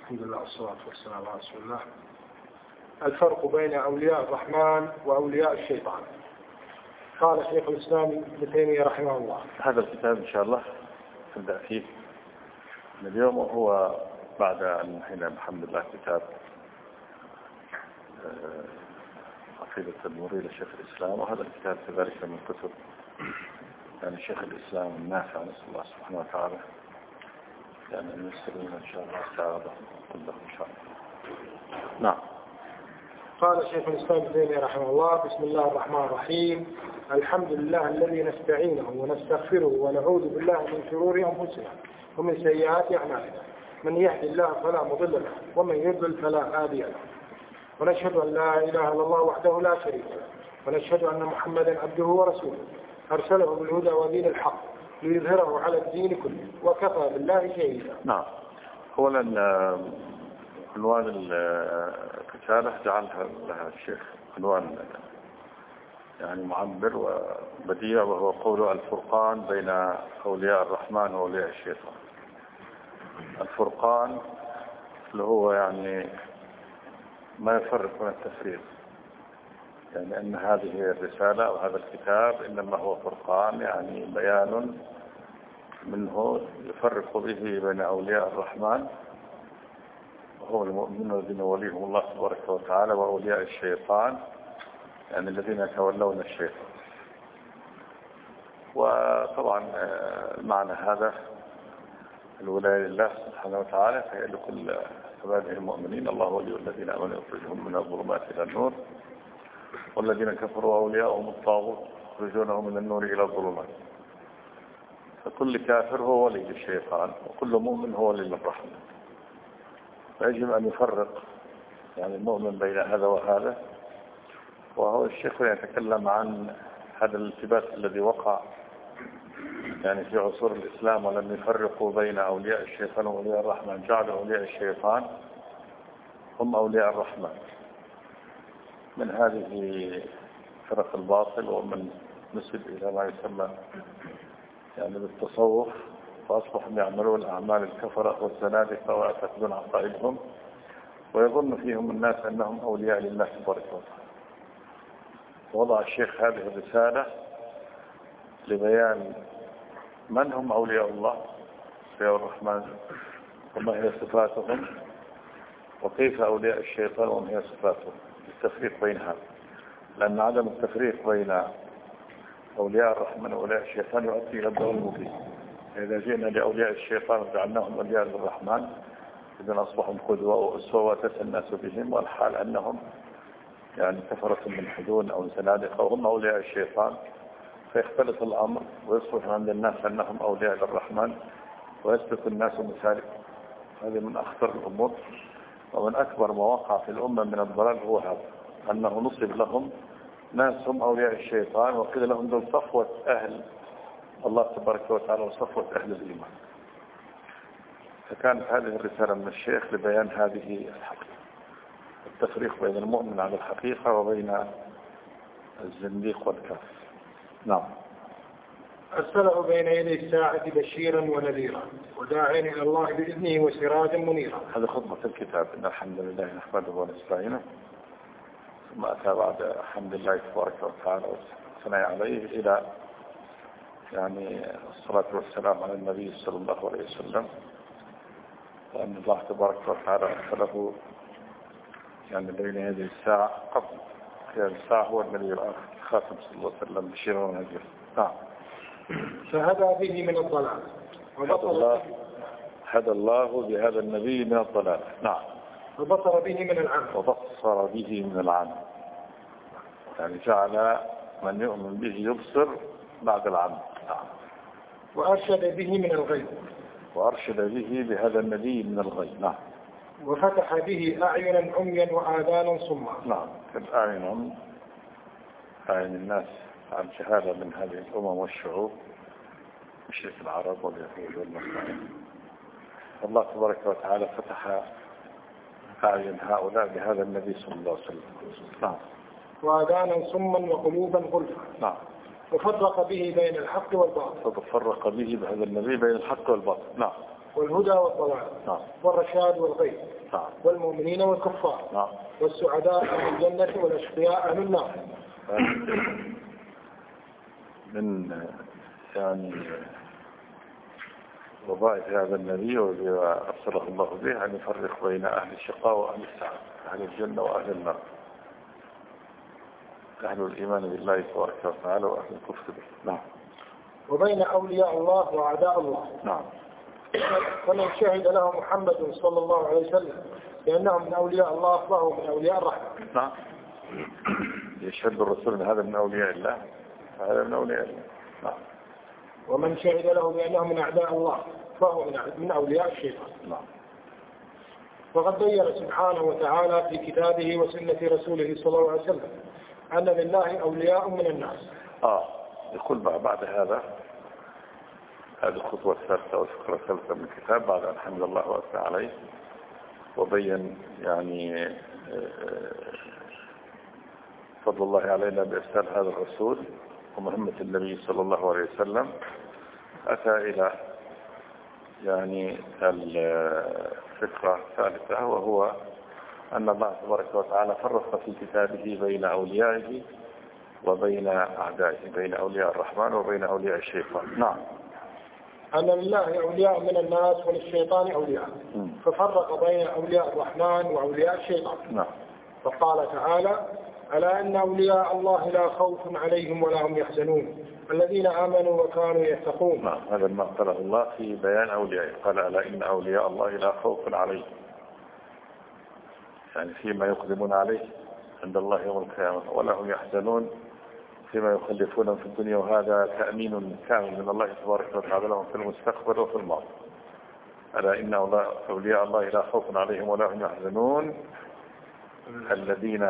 الحمد لله والصلاة والسلام على رسول الله. الفرق بين أولياء الرحمن وأولياء الشيطان. قال شيخ الإسلام ابن تيمية رحمه الله. هذا الكتاب إن شاء الله نبدأ فيه اليوم، وهو بعد أن انتهينا الحمد لله كتاب عقيدة المريد لشيخ الإسلام، وهذا الكتاب كذلك من كتب يعني شيخ الإسلام النافع، نسأل الله سبحانه وتعالى يعني أن يسلمنا إن شاء الله تعالى كله إن شاء الله. نعم. قال شيخ الإسلام ابن تيمية رحمه الله: بسم الله الرحمن الرحيم. الحمد لله الذي نستعينه ونستغفره ونعوذ بالله من شرور أنفسنا ومن سيئات أعمالنا، من يهد الله فلا مضل له ومن يضلل فلا هادي له، ونشهد أن لا إله إلا الله وحده لا شريك له، ونشهد أن محمدا عبده ورسوله أرسله بالهدى ودين الحق ليظهره على الدين كله وكفى بالله شهيدا. نعم. أولا عنوان الرسالة جعلها لها الشيخ عنوان يعني معبر وبديع، وهو قول الفرقان بين أولياء الرحمن وأولياء الشيطان. الفرقان اللي هو يعني ما يفرق من التفريق، يعني أن هذه الرسالة أو هذا الكتاب إنما هو فرقان، يعني بيان منه يفرق به بين أولياء الرحمن وهو المؤمنون الذين وليهم الله تبارك وتعالى، وأولياء الشيطان يعني الذين يتولون الشيطان. وطبعا معنى هذا الولاية لله سبحانه وتعالى، فهي لكل عباده المؤمنين. الله ولي الذين آمنوا يخرجهم من الظلمات إلى النور، والذين كفروا أولياءهم الطاغوت يخرجونهم من النور إلى الظلمات. فكل كافر هو ولي الشيطان، وكل مؤمن هو ولي الرحمن. فيجب أن يفرق يعني المؤمن بين هذا وهذا. وهو الشيخ يتكلم عن هذا الالتباس الذي وقع يعني في عصور الإسلام، ولم يفرقوا بين أولياء الشيطان وأولياء الرحمن، جعلوا أولياء الشيطان هم أولياء الرحمن من هذه فرق الباطل، ومن نسب إلى ما يسمى يعني بالتصوف، فأصبحوا يعملون أعمال الكفرة والزنادقة ويعتقدون عقائدهم، ويظن فيهم الناس أنهم أولياء لله تبارك وتعالى. وضع الشيخ هذه الرسالة لبيان من هم أولياء الله أولياء الرحمن، وما هي صفاتهم، وكيف أولياء الشيطان وما هي صفاتهم، التفريق بين هذا. لأن عدم التفريق بين أولياء الرحمن وأولياء الشيطان يؤدي إلى الضلال المبين. إذا جئنا لأولياء الشيطان وجعلناهم أولياء للرحمن، إذن أصبحوا قدوة وأسوة وتسى الناس بهم، والحال أنهم يعني كفرة ملحدون أو زنادقة وهم أولياء الشيطان، فيختلط الأمر ويصبح عند الناس أنهم أولياء للرحمن ويسلك الناس مسالك. هذه من أخطر الأمور، ومن أكبر مواقع في الأمة من الضلال هو هذا، أنه نصب لهم ناس هم أولياء الشيطان، وقيل لهم دول صفوة أهل الله تبارك وتعالى وصفوة أهل الإيمان. فكانت هذه الرسالة من الشيخ لبيان هذه الحقيقة، التفريق بين المؤمن على الحقيقة وبين الزنديق والكافر. نعم. أرسله بين يدي الساعة بشيرا ونذيرا وداعيا إلى الله بإذنه وسراجا منيرا. هذا خطبة الكتاب. إن الحمد لله نحمده ونستعينه، ثم أتى بعد حمد الله تبارك وتعالى والثناء عليه إلى يعني الصلاة والسلام على النبي صلى الله عليه وسلم، وأن الله تبارك وتعالى أرسله يعني بين يدي الساعة قبل قيام الساعة هو النبي الآخر خاتم صلى الله عليه وسلم بشيرا ونذيرا. نعم. فهدى به من الضلال هدى الله بهذا النبي من الضلال. نعم. وبصر به من العمى. وبصر به من العمى، يعني جعل من يؤمن به يبصر بعد العمى. نعم. وأرشد به من الغي. وأرشد به بهذا النبي من الغي. نعم. وفتح به أعينا عميا وآذانا صما. نعم. أعين الناس عن شهادة من هذه الأمم والشعوب، مشرك العرب واليهود والنصارى. الله تبارك وتعالى فتح أعين هؤلاء بهذا النبي صلى الله عليه وسلم. نعم. وآذانا صما وقلوبا غلفا. نعم. وفرق به بين الحق والباطل. وفرق به بهذا النبي بين الحق والباطل. نعم. والهدى والضلال والرشاد والغي والمؤمنين والكفار والسعداء أهل الجنة والأشقياء أهل النار. من يعني وظائف هذا النبي وما أرسله الله به أن يفرق بين أهل الشقاء وأهل السعادة، أهل الجنة وأهل النار، أهل الإيمان بالله تبارك وتعالى وأهل الكفر به. نعم. وبين أولياء الله وأعداء الله. نعم. فمن شهد له محمد صلى الله عليه وسلم لأنهم من أولياء الله فهو من أولياء الرحمن. نعم. يشهد الرسول أن هذا من أولياء الله فهذا من أولياء الله. نعم. ومن شهد له بأنه من أعداء الله فهو من أولياء الشيطان. نعم. وقد بين سبحانه وتعالى في كتابه وسنة رسوله صلى الله عليه وسلم أن لله أولياء من الناس. يقول بعد هذا هذه الخطوة الثالثة والفكرة الثالثة من الكتاب بعد أن حمد الله وأثنى عليه وبين يعني فضل الله علينا بإرسال هذا الرسول ومهمة النبي صلى الله عليه وسلم، أتى إلى يعني الفكرة الثالثة وهو أن الله تبارك وتعالى فرق في كتابه بين أوليائه وبين أعدائه، بين أولياء الرحمن وبين أولياء الشيطان. نعم. أن لله أولياء من الناس وللشيطان أولياء، ففرق بين أولياء الرحمن وأولياء الشيطان. نعم. فقال تعالى: ألا إن أولياء الله لا خوف عليهم ولا هم يحزنون الذين آمنوا وكانوا يتقون. نعم. هذا ما قاله الله في بيان أوليائه، قال: ألا إن أولياء الله لا خوف عليهم، يعني فيما يقدمون عليه عند الله يوم القيامة، ولا هم يحزنون فيما يخلفون في الدنيا، وهذا تأمين كامل من الله تبارك وتعالى لهم في المستقبل وفي الماضي. ألا إن أولياء الله لا خوف عليهم ولا هم يحزنون الذين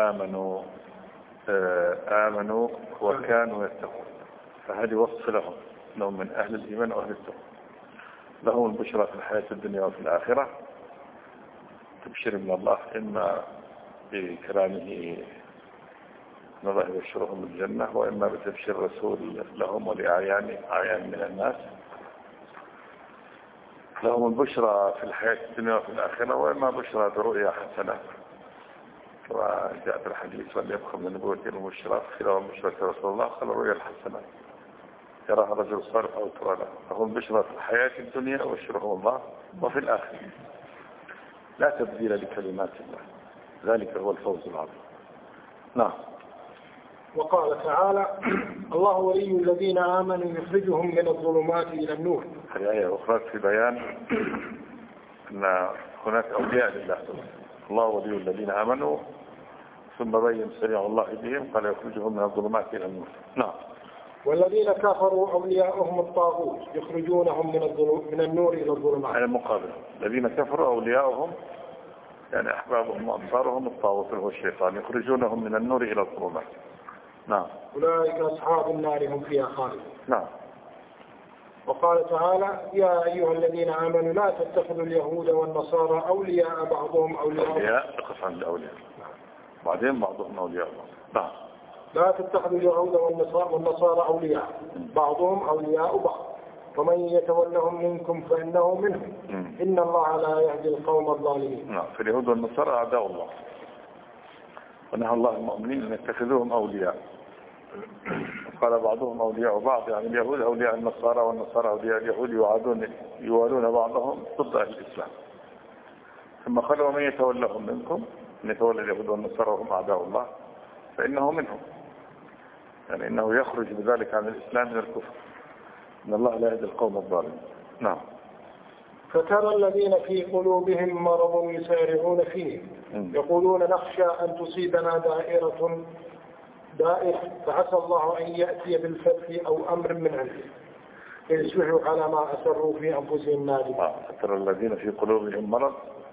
آمنوا وكانوا يتقون. فهذه وصف لهم أنهم من أهل الإيمان وأهل التقوى، لهم البشرى في الحياة الدنيا وفي الآخرة، تبشر من الله إما بكلامه أن الله يبشرهم بالجنة، وإما بتبشير الرسول لهم ولأعيان من الناس، لهم البشرى في الحياة الدنيا وفي الآخرة، وإما بشرى برؤيا حسنة كما جاء في الحديث: واللي يبقى من النبوة المبشرات خلال بشرى رسول الله قال الرؤيا الحسنة يراها رجل صالح أو ترى له، لهم البشرى في الحياة الدنيا وبشرهم الله وفي الآخرة، لا تبديل لكلمات الله، ذلك هو الفوز العظيم. نعم. وقال تعالى: الله ولي الذين آمنوا يخرجهم من الظلمات إلى النور. هذه آية أخرى في بيان أن هناك أولياء لله، الله ولي الذين آمنوا، ثم بين سريع الله بهم قال: يخرجهم من الظلمات إلى النور. نعم. والذين كفروا أولياءهم الطاغوت يخرجونهم من النور إلى الظلمات. على المقابل الذين كفروا أولياءهم يعني أحبابهم وأنصارهم الطاغوت هو الشيطان، يخرجونهم من النور إلى الظلمات. نعم. أولئك أصحاب النار هم فيها خالدون. نعم. وقال تعالى: يا أيها الذين آمنوا لا تتخذوا اليهود والنصارى أولياء بعضهم أولياء. اقف عن الأولياء. بعدين بعضهم أولياء. نعم. لا تتخذوا اليهود والنصارى أولياء بعضهم أولياء بعض ومن يتولهم منكم فإنه منهم إن الله لا يهدي القوم الظالمين. نعم. في اليهود والنصارى أعداء الله، ونهى الله المؤمنين أن يتخذوهم أولياء. قال بعضهم أولياء بعض، يعني اليهود أولياء النصارى والنصارى أولياء اليهود، يوالون بعضهم ضد أهل الإسلام. ثم قال: ومن يتولهم منكم، من يتولى اليهود والنصارى وهم أعداء الله فإنه منهم، يعني إنه يخرج بذلك عن الإسلام من الكفر، إن الله لا يهدي القوم الظالمين. نعم. فترى الذين في قلوبهم مرض يسارعون فيه يقولون نخشى أن تصيبنا دائرة فعسى الله أن يأتي بالفتح أو أمر من عنده فيصبحوا على ما أسروا في أنفسهم نادمين. فترى الذين في قلوبهم مرض،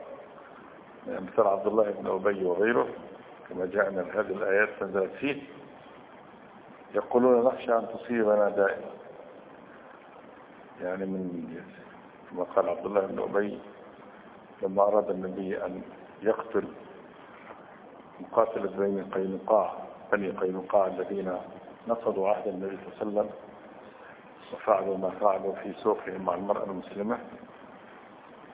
مثل عبد الله بن أبي وغيره كما جاء من هذه الآيات نزلت فيه، يقولون نخشى أن تصيبنا دائرة، يعني من كما قال عبد الله بن أبي لما أراد النبي أن يقتل مقاتلة بني قينقاع الذين نقضوا عهد النبي صلى الله عليه وسلم وفعلوا ما فعلوا في سوقهم مع المرأة المسلمة،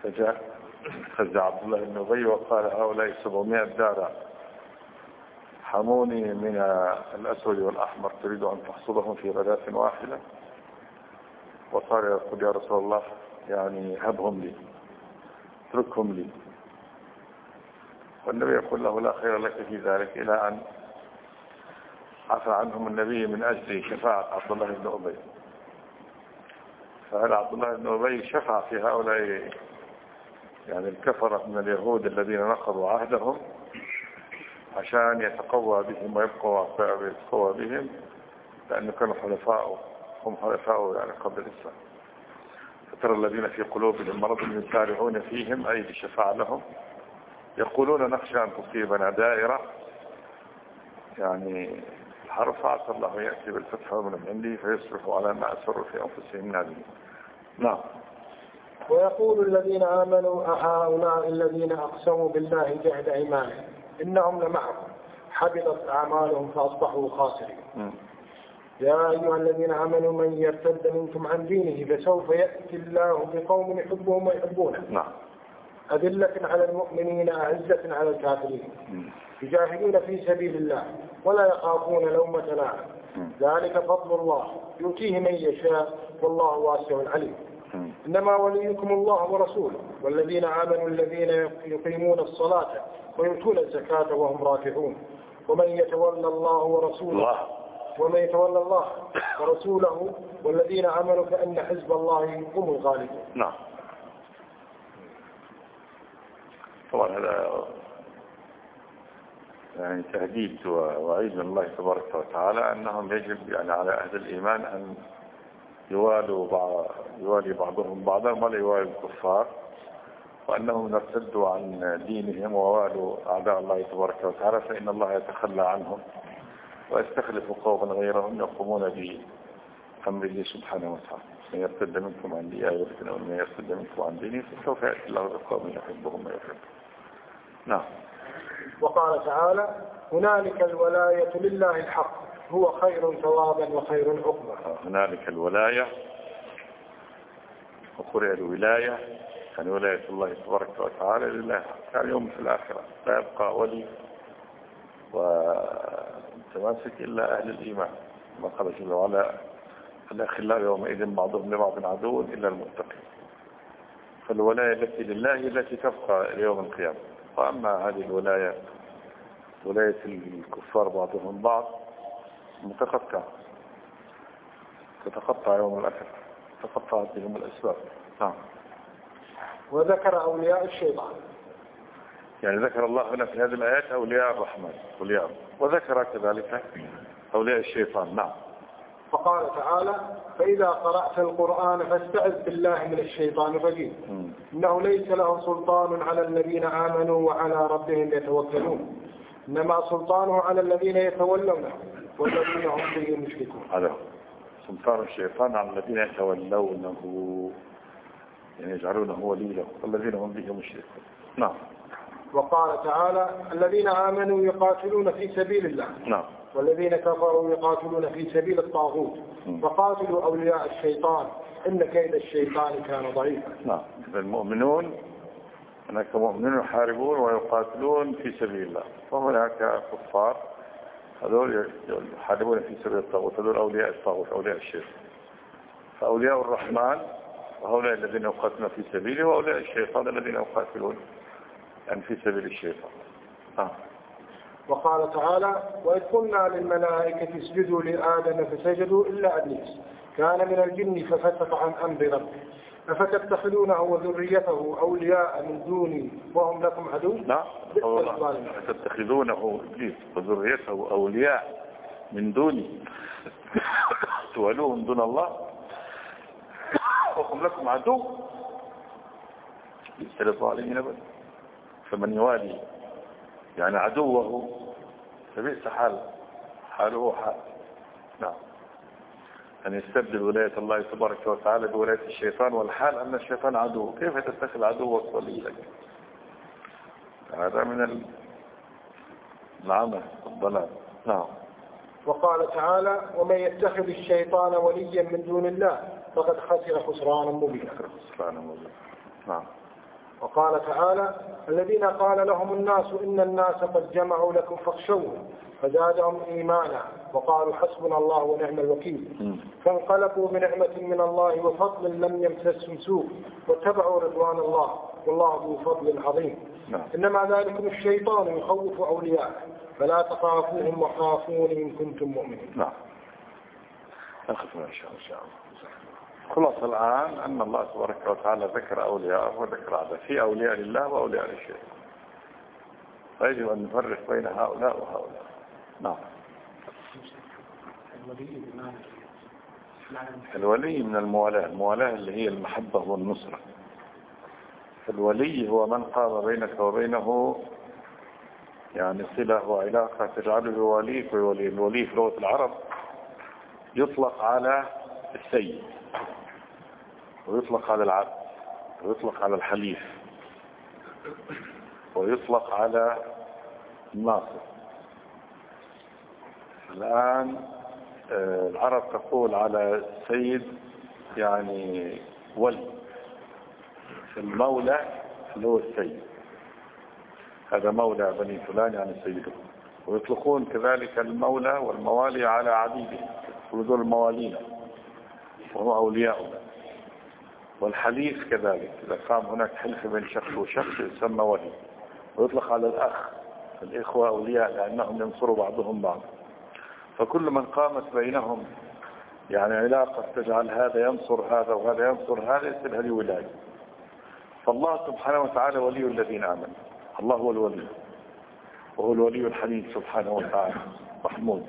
فجاء خزع عبد الله بن أبي وقال هؤلاء 700 دار حموني من الأسود والأحمر تريد أن تحصدهم في غداة واحدة. وصار يقول يا رسول الله يعني هبهم لي اتركهم لي. والنبي يقول له لا خير لك في ذلك، إلى أن عفى عنهم النبي من أجل شفاعة عبد الله بن أبي. فهل عبد الله بن أبي شفع في هؤلاء يعني الكفرة من اليهود الذين نقضوا عهدهم عشان يتقوى بهم ويتقوى بهم، لأنه كانوا حلفاء، هم حلفاء يعني قبل الإسلام. فترى الذين في قلوبهم مرض يسارعون فيهم أي بشفاعة لهم، يقولون نخشى أن تصيبنا دائرة يعني الحرب، فعسى الله يأتي بالفتح من عنده فيصرفوا على ما أسروا في أنفسهم نادمين. نعم. ويقول الذين آمنوا أهؤلاء الذين أقسموا بالله جهد أيمانهم إنهم لمعكم حبطت أعمالهم فأصبحوا خاسرين. يا أيها الذين آمنوا من يرتد منكم عن دينه فسوف يأتي الله بقوم يحبهم ويحبونه. نعم. أذلة على المؤمنين أعزة على الكافرين يجاهدون في سبيل الله ولا يخافون لومة لائم ذلك فضل الله يؤتيه من يشاء والله واسع عليم. إنما وليكم الله ورسوله والذين آمنوا الذين يقيمون الصلاة ويؤتون الزكاة وهم راكعون ومن يتولى الله ورسوله والذين آمنوا فإن حزب الله هم الغالبون. نعم. طبعا هذا يعني تهديد ووعيد من الله تبارك وتعالى أنهم يجب يعني على أهل الإيمان أن يوالي بعضهم بعضا ولا يوالي الكفار، وأنهم ارتدوا عن دينهم ووالوا أعداء الله تبارك وتعالى فإن الله يتخلى عنهم ويستخلف قوما غيرهم يقومون بأمره سبحانه وتعالى. من يرتد منكم عن دينه ومن يرتد منكم عن دينه فسوف يأتي الله بقوم يحبهم ويحبهم. نعم. وقال تعالى هنالك الولاية لله الحق هو خير ثوابا وخير عقبا. هنالك الولاية وقرئ الولاية يعني ولاية الله تبارك وتعالى لله كان يوم في الآخرة لا يبقى ولي وتماسك إلا أهل الإيمان. ما قال جل وعلا الأخلاء يومئذ بعضهم لبعض عدو إلا المتقين. فالولاية التي لله التي تبقى ليوم القيامة. وأما هذه الولاية ولاية الكفار بعضهم بعض تتقطع يوم الآخرة تقطعت بهم الأسباب. نعم. وذكر أولياء الشيطان يعني ذكر الله هنا في هذه الآيات أولياء الرحمن وذكر كذلك أولياء الشيطان. نعم. فقال تعالى فإذا قرأت القرآن فاستعذ بالله من الشيطان الرجيم إنه ليس له سلطان على الذين آمنوا وعلى ربهم يتوكلون إنما سلطانه على الذين يتولونه والذين هم به مشركون. هذا سلطان الشيطان على الذين يتولونه يعني يجعلونه وليا والذين هم به مشركون. نعم. وقال تعالى الذين آمنوا يقاتلون في سبيل الله نعم. والذين كفروا يقاتلون في سبيل الطاغوت فقاتلوا أولياء الشيطان إن كيد الشيطان كان ضعيفا. نعم. المؤمنون هناك مؤمنون يحاربون ويقاتلون في سبيل الله وهناك كفار هذول يحاربون في سبيل الطاغوت هذول أولياء الطاغوت أولياء الشيطان. فأولياء الرحمن وهؤلاء الذين يقاتلون في سبيله وأولياء الشيطان الذين يقاتلون يعني في سبيل الشيطان. وقال تعالى وإذ قلنا للملائكة اسجدوا لآدم فسجدوا إلا إبليس كان من الجن ففسق عن أمر ربه أفتتخذونه وذريته أولياء من دوني وهم لكم عدو. لا أفتتخذونه إبليس وذريته أولياء من دوني تولوهم دون الله وهم لكم عدو ليس للظالمين أبدا. فمن يوالي يعني عدوه فبئس حاله حال. نعم. أن يستبدل ولاية الله تبارك وتعالى بولاية الشيطان والحال أن الشيطان عدو. كيف تتخذ عدوك وليا؟ هذا من العمى والضلال. نعم. وقال تعالى ومن يتخذ الشيطان وليا من دون الله فقد خسر خسرانا مبينا. نعم. وقال تعالى: الذين قال لهم الناس إن الناس قد جمعوا لكم فاخشوهم فزادهم إيمانا وقالوا حسبنا الله ونعم الوكيل فانقلبوا بنعمة من الله وفضل لم يمسسهم سوء واتبعوا رضوان الله والله ذو فضل عظيم. إنما ذلكم الشيطان يخوف أولياءه فلا تخافوهم وخافون إن كنتم مؤمنين. نعم. أخذنا إن شاء الله. خلاص الآن أن الله تبارك وتعالى ذكر أولياءه وذكر أعداءه، في أولياء لله وأولياء للشيطان، فيجب أن نفرق بين هؤلاء وهؤلاء. نعم. الولي من الموالاة، الموالاة اللي هي المحبة والنصرة. الولي هو من قام بينك وبينه يعني صلة وعلاقة تجعله وليك وولي. الولي في لغة العرب يطلق على السيد ويطلق على العبد ويطلق على الحليف ويطلق على الناصر. الآن العرب تقول على السيد يعني ولي، المولى اللي هو السيد، هذا مولى بني فلان يعني سيده. ويطلقون كذلك المولى والموالي على عبيده وذول الموالين وهم أولياؤنا. والحليف كذلك، إذا قام هناك حلف بين شخص وشخص يسمى ولي. ويطلق على الأخ، الإخوة أولياء لأنهم ينصروا بعضهم بعض. فكل من قامت بينهم يعني علاقة تجعل هذا ينصر هذا وهذا ينصر هذا يصير هذه ولاية. فالله سبحانه وتعالى ولي الذين آمنوا، الله هو الولي وهو الولي الحميد سبحانه وتعالى محمود.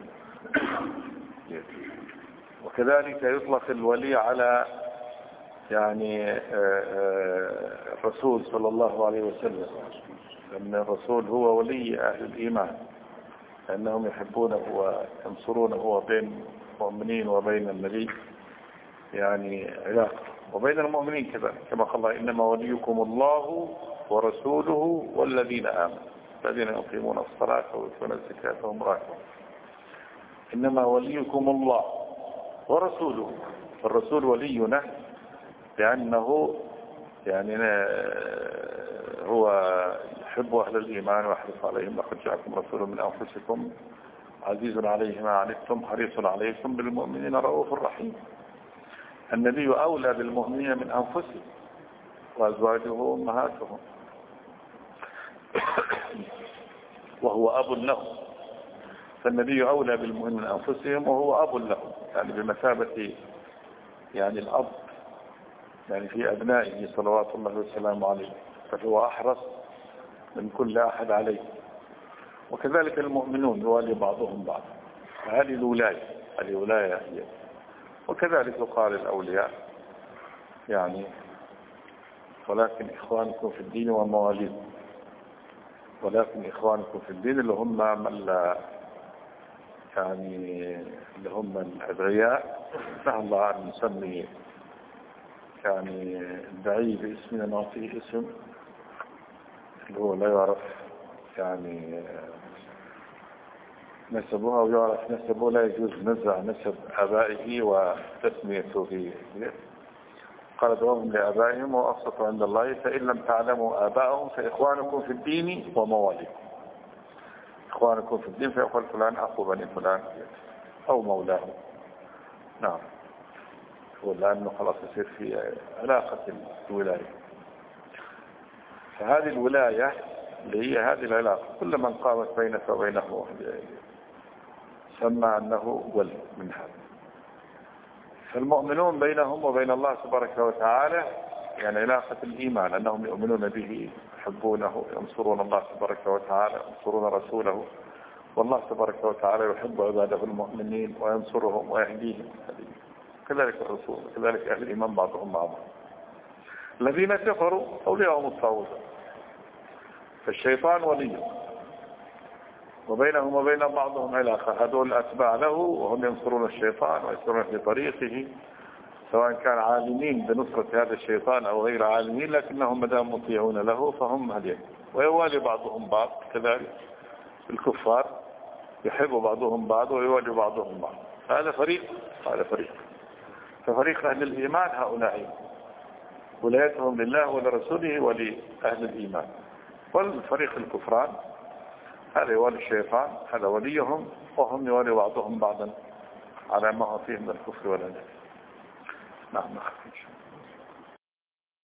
وكذلك يطلق الولي على يعني الرسول صلى الله عليه وسلم، لأن الرسول هو ولي أهل الإيمان لأنهم يحبونه وينصرونه وبين المؤمنين وبين النبي يعني علاقة، وبين المؤمنين كذلك كما قال الله: إنما وليكم الله ورسوله والذين آمنوا الذين يقيمون الصلاة ويؤتون الزكاة وهم راكعون. إنما وليكم الله ورسوله، فالرسول ولينا لأنه يعني هو يحب أهل الإيمان ويحرص عليهم. لقد جاءكم رسول من أنفسكم عزيز عليه ما عنتم حريص عليكم بالمؤمنين رؤوف رحيم. النبي أولى بالمؤمنين من أنفسهم وأزواجه أمهاتهم وهو أب لهم. فالنبي أولى بالمؤمنين من أنفسهم وهو أب لهم، يعني بمثابة يعني الأب يعني في أبنائه صلوات الله وسلامه عليه، فهو أحرص من كل أحد عليه. وكذلك المؤمنون يوالي بعضهم بعض، فهذه الولاية، هذه ولاية هي. وكذلك قال الأولياء يعني: ولكن إخوانكم في الدين ومواليكم. ولكن إخوانكم في الدين اللي هم من لا يعني اللي هم الأدعياء، نهى الله أن نسمي يعني الدعي باسمنا نعطيه اسم اللي هو لا يعرف يعني نسبه أو يعرف نسبه، لا يجوز نزع نسب آبائه وتسميته به. قال: دعوهم لآبائهم وأقسطوا عند الله فإن لم تعلموا آبائهم فإخوانكم في الدين ومواليكم. إخوانكم في الدين فيقول فلان أخو بني فلان أو مولاه. نعم، لأنه خلاص يصير في علاقة الولاية. فهذه الولاية اللي هي هذه العلاقة كل من قامت بينك وبينه سمى أنه ولي من هذا. فالمؤمنون بينهم وبين الله تبارك وتعالى يعني علاقة الإيمان، أنهم يؤمنون به يحبونه ينصرون الله تبارك وتعالى ينصرون رسوله، والله تبارك وتعالى يحب عباده المؤمنين وينصرهم ويهديهم. كذلك الرسول كذلك أهل الإيمان بعضهم مع بعض. الذين كفروا أولياءهم الطاغوت، فالشيطان ولي وبينهم وبين بعضهم علاقة، هذول أتباع له وهم ينصرون الشيطان ويسيرون في طريقه، سواء كان عالمين بنصرة هذا الشيطان أو غير عالمين، لكنهم مدام مطيعون له فهم هدين. ويوالي بعضهم بعض كذلك، الكفار يحب بعضهم بعض ويوالي بعضهم بعض. هذا فريق هذا فريق. ففريق أهل الإيمان هؤلاء ولايتهم لله ولرسوله ولأهل الإيمان. والفريق الكفران هذا يوالي الشيطان، هذا وليهم، وهم يوالي بعضهم بعضا على ما هو فيه من الكفر والعناد. نعم.